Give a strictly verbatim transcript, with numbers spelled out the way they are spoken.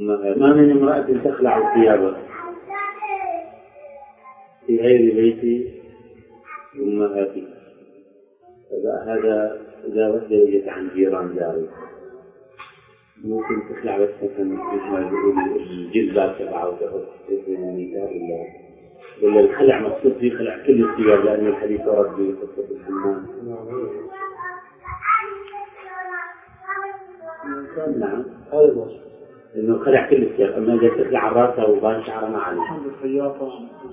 ما من امرأة تخلع ثيابها في غير بيت أمهاتها، هذا إذا وجدت عن جيران داري ممكن تخلع بس مثلا الجلباب تبعه وتأخذ النساء، ولا الخلع مقصود فيه خلع كل الثياب، لأن الحديث ورد في قصة الحمام. نعم هذا الوصف إنه خلع كل الثياب، أما إذا تخلع راسه وبان شعره ما عليه.